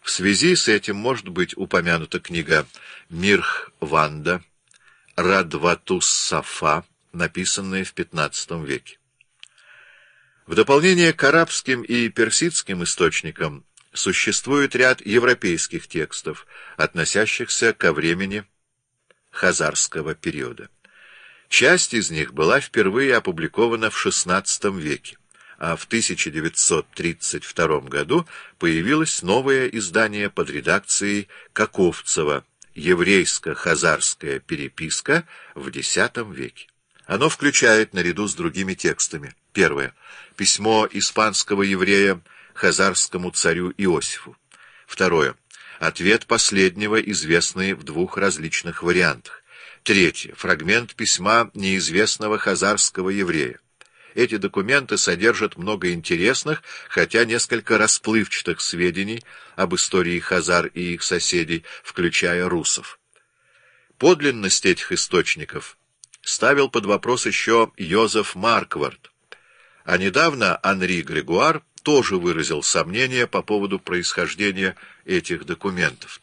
В связи с этим может быть упомянута книга Мирхванда Радватус-Сафа, написанная в XV веке. В дополнение к арабским и персидским источникам существует ряд европейских текстов, относящихся ко времени хазарского периода. Часть из них была впервые опубликована в XVI веке, а в 1932 году появилось новое издание под редакцией Каковцева «Еврейско-хазарская переписка» в X веке. Оно включает, наряду с другими текстами: первое — письмо испанского еврея хазарскому царю Иосифу; второе — ответ последнего, известный в двух различных вариантах; третье — фрагмент письма неизвестного хазарского еврея. Эти документы содержат много интересных, хотя несколько расплывчатых сведений об истории хазар и их соседей, включая русов. Подлинность этих источников ставил под вопрос еще Йозеф Маркварт, а недавно Анри Грегуар тоже выразил сомнения по поводу происхождения этих документов.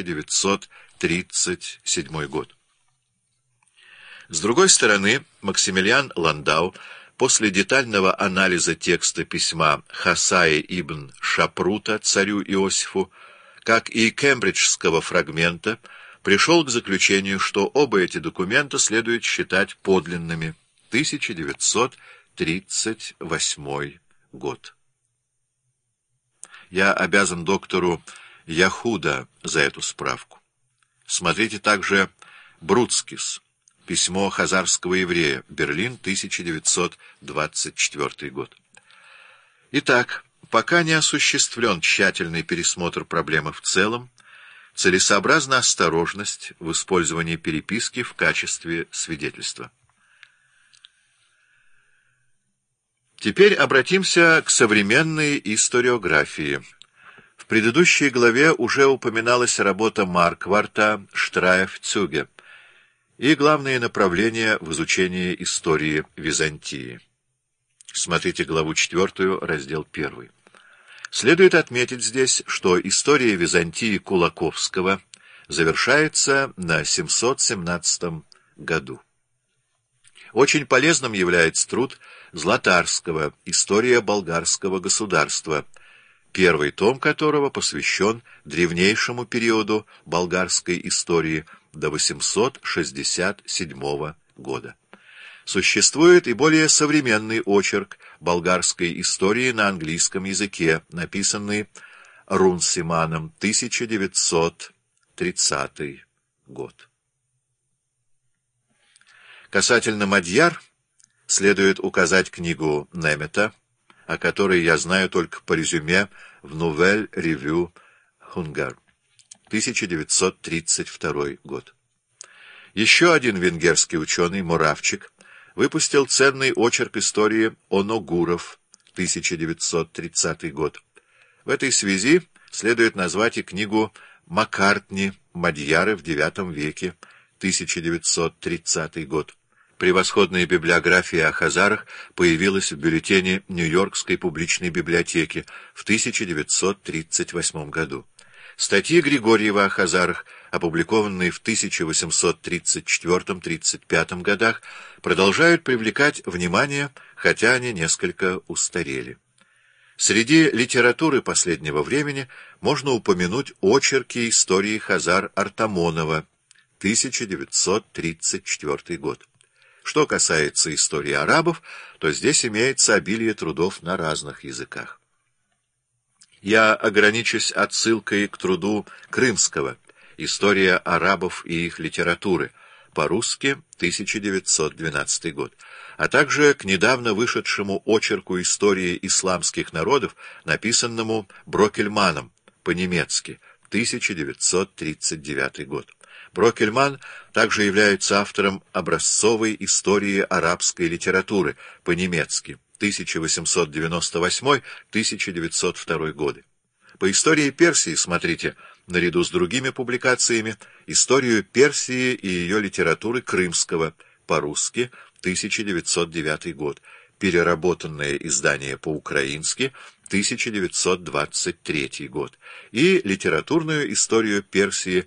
1937 год. С другой стороны, Максимилиан Ландау после детального анализа текста письма Хасая ибн Шапрута царю Иосифу, как и кембриджского фрагмента, пришел к заключению, что оба эти документа следует считать подлинными. 1938 год. Я обязан доктору Яхуда за эту справку. Смотрите также Бруцкис. Письмо хазарского еврея. Берлин, 1924 год. Итак, пока не осуществлен тщательный пересмотр проблемы в целом, целесообразна осторожность в использовании переписки в качестве свидетельства. Теперь обратимся к современной историографии. В предыдущей главе уже упоминалась работа Маркварта «Штраеф-Цюге» и главные направления в изучении истории Византии. Смотрите главу 4, раздел 1. Следует отметить здесь, что история Византии Кулаковского завершается на 717 году. Очень полезным является труд Златарского «История болгарского государства», первый том которого посвящен древнейшему периоду болгарской истории до 867 года. Существует и более современный очерк болгарской истории на английском языке, написанный Рунсиманом, 1930 год. Касательно Мадьяр следует указать книгу Немета, о которой я знаю только по резюме в Nouvelle Revue Hunger, 1932 год. Еще один венгерский ученый, Моравчик, выпустил ценный очерк истории Оногуров, 1930 год. В этой связи следует назвать и книгу Маккартни «Мадьяры в IX веке», 1930 год. Превосходная библиография о хазарах появилась в бюллетене Нью-Йоркской публичной библиотеки в 1938 году. Статьи Григорьева о хазарах, опубликованные в 1834-35 годах, продолжают привлекать внимание, хотя они несколько устарели. Среди литературы последнего времени можно упомянуть очерки истории хазар Артамонова, 1934 год. Что касается истории арабов, то здесь имеется обилие трудов на разных языках. Я ограничусь отсылкой к труду Крымского «История арабов и их литературы», по-русски, 1912 год, а также к недавно вышедшему очерку истории исламских народов, написанному Брокельманом, по-немецки, 1939 год. Брокельман также является автором образцовой истории арабской литературы, по-немецки, 1898-1902 годы. По истории Персии смотрите, наряду с другими публикациями, историю Персии и ее литературы Крымского, по-русски, 1909 год, переработанное издание по-украински, 1923 год, и литературную историю Персии